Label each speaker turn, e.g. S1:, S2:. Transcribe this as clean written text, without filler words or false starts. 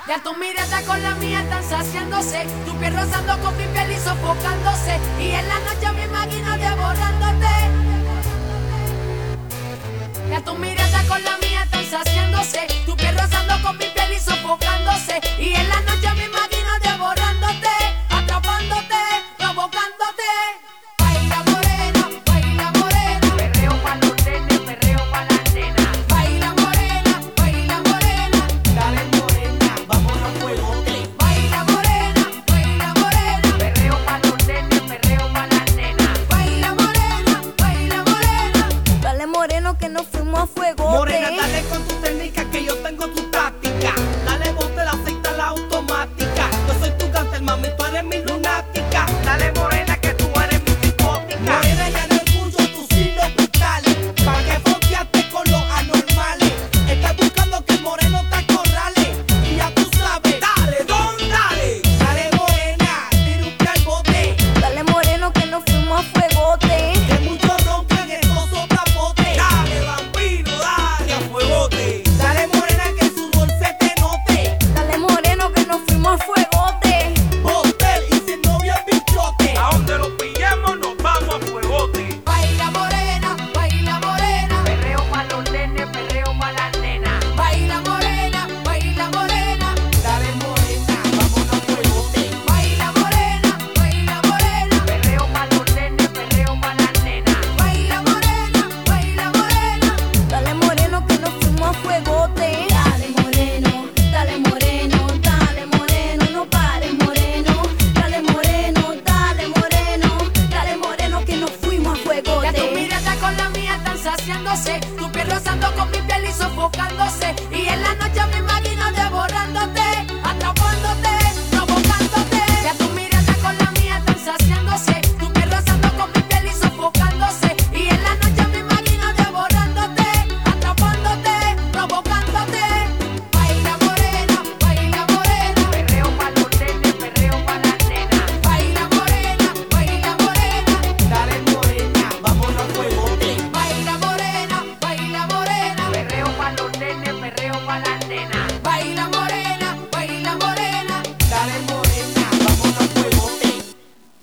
S1: Ya tu mirada con la mía están saciándose, tu piel rozando con mi piel y sofocándose, y en la noche me imagino devorándote. Ya tu mirada con la mía están saciándose, tu piel rozando con mi piel y sofocándose.